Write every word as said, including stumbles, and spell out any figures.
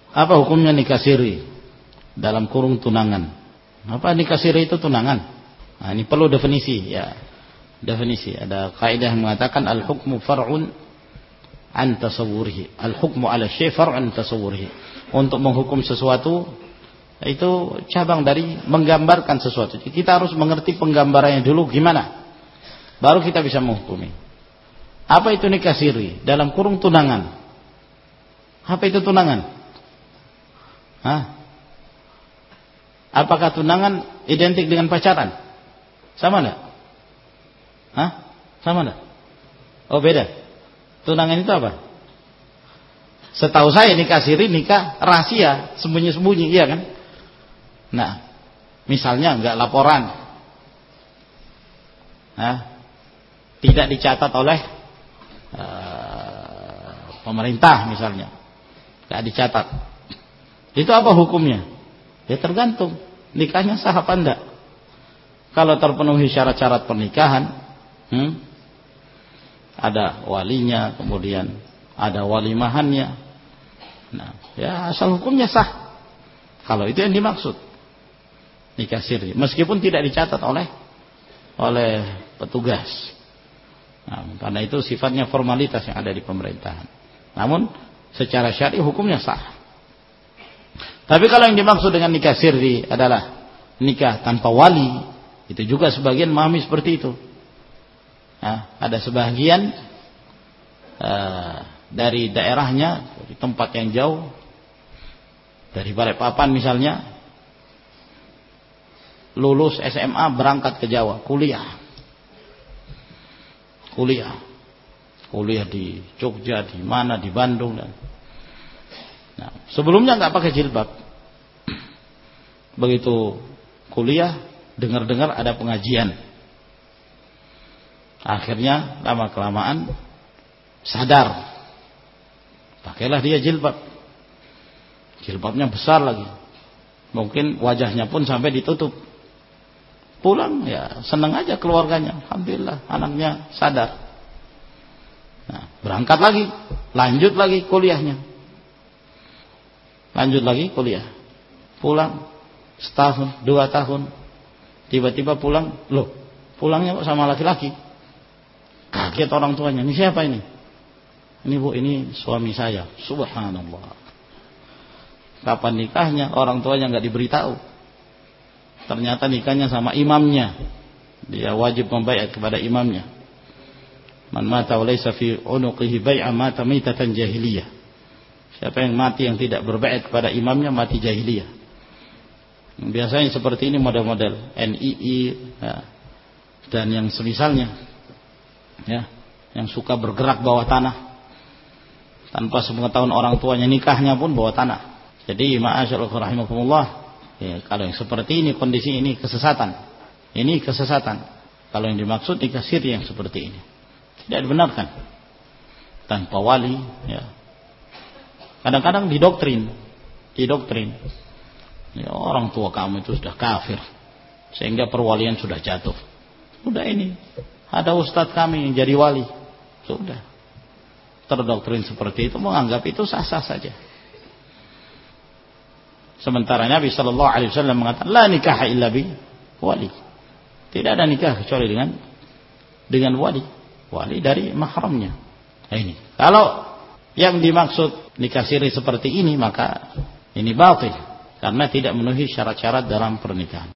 Apa hukumnya nikah siri dalam kurung tunangan? Apa nikah siri itu tunangan? Nah, ini perlu definisi ya. Definisi. Ada kaidah yang mengatakan al-hukmu far'un an tasawwurihi. Al-hukmu 'ala syai' far'un an tasawwurihi. Untuk menghukum sesuatu itu cabang dari menggambarkan sesuatu. Kita harus mengerti penggambarannya dulu gimana. Baru kita bisa menghukumi. Apa itu nikah siri dalam kurung tunangan? Apa itu tunangan? Hah? Apakah tunangan identik dengan pacaran? Sama enggak? Hah? Sama enggak? Oh beda. Tunangan itu apa? Setahu saya nikah siri nikah rahasia, sembunyi-sembunyi, iya kan? Nah, misalnya enggak laporan. Hah? Tidak dicatat oleh uh, pemerintah misalnya. Enggak dicatat. Itu apa hukumnya? Ya tergantung nikahnya sah apa enggak. Kalau terpenuhi syarat-syarat pernikahan, hmm, ada walinya, kemudian ada walimahannya. Nah, ya asal hukumnya sah. Kalau itu yang dimaksud nikah siri, meskipun tidak dicatat oleh oleh petugas. Nah, karena itu sifatnya formalitas yang ada di pemerintahan. Namun secara syar'i hukumnya sah. Tapi kalau yang dimaksud dengan nikah sirri adalah nikah tanpa wali, itu juga sebagian memahami seperti itu. Nah, ada sebagian uh, dari daerahnya, dari tempat yang jauh, dari Balikpapan misalnya, lulus S M A berangkat ke Jawa, kuliah, kuliah, kuliah di Jogja, di mana, di Bandung dan nah, sebelumnya nggak pakai jilbab. Begitu kuliah, dengar-dengar ada pengajian. Akhirnya lama kelamaan sadar. Pakailah dia jilbab. Jilbabnya besar lagi. Mungkin wajahnya pun sampai ditutup. Pulang ya senang aja keluarganya. Alhamdulillah anaknya sadar. Nah, berangkat lagi, lanjut lagi kuliahnya. Lanjut lagi kuliah, pulang setahun, dua tahun, tiba-tiba pulang, loh, pulangnya kok sama laki-laki? Kaget orang tuanya, ini siapa ini? Ini bu, ini suami saya. Subhanallah. Kapan nikahnya? Orang tuanya nggak diberitahu. Ternyata nikahnya sama imamnya. Dia wajib membaiat kepada imamnya. Man mata wa laysa fi unuqihi bai'a mata mitatan jahiliyah. Siapa yang mati yang tidak berbaiat kepada imamnya mati jahiliyah. Biasanya seperti ini model-model N I I ya, dan yang semisalnya, ya, yang suka bergerak bawah tanah tanpa sepengetahuan orang tuanya, nikahnya pun bawah tanah. Jadi ma'asyarul rahimakumullah, ya, kalau yang seperti ini kondisi ini kesesatan, ini kesesatan. Kalau yang dimaksud nikah siri yang seperti ini tidak dibenarkan tanpa wali, ya. Kadang-kadang didoktrin, didoktrin. Ya, orang tua kamu itu sudah kafir, sehingga perwalian sudah jatuh. Sudah ini, ada ustadz kami yang jadi wali, sudah terdoktrin seperti itu, menganggap itu sah-sah saja. Sementara Nabi Shallallahu Alaihi Wasallam mengatakan, la nikah illa bi wali. Tidak ada nikah kecuali dengan dengan wali, wali dari mahramnya. Nah, ini kalau yang dimaksud nikah siri seperti ini, maka ini batil karena tidak memenuhi syarat-syarat dalam pernikahan.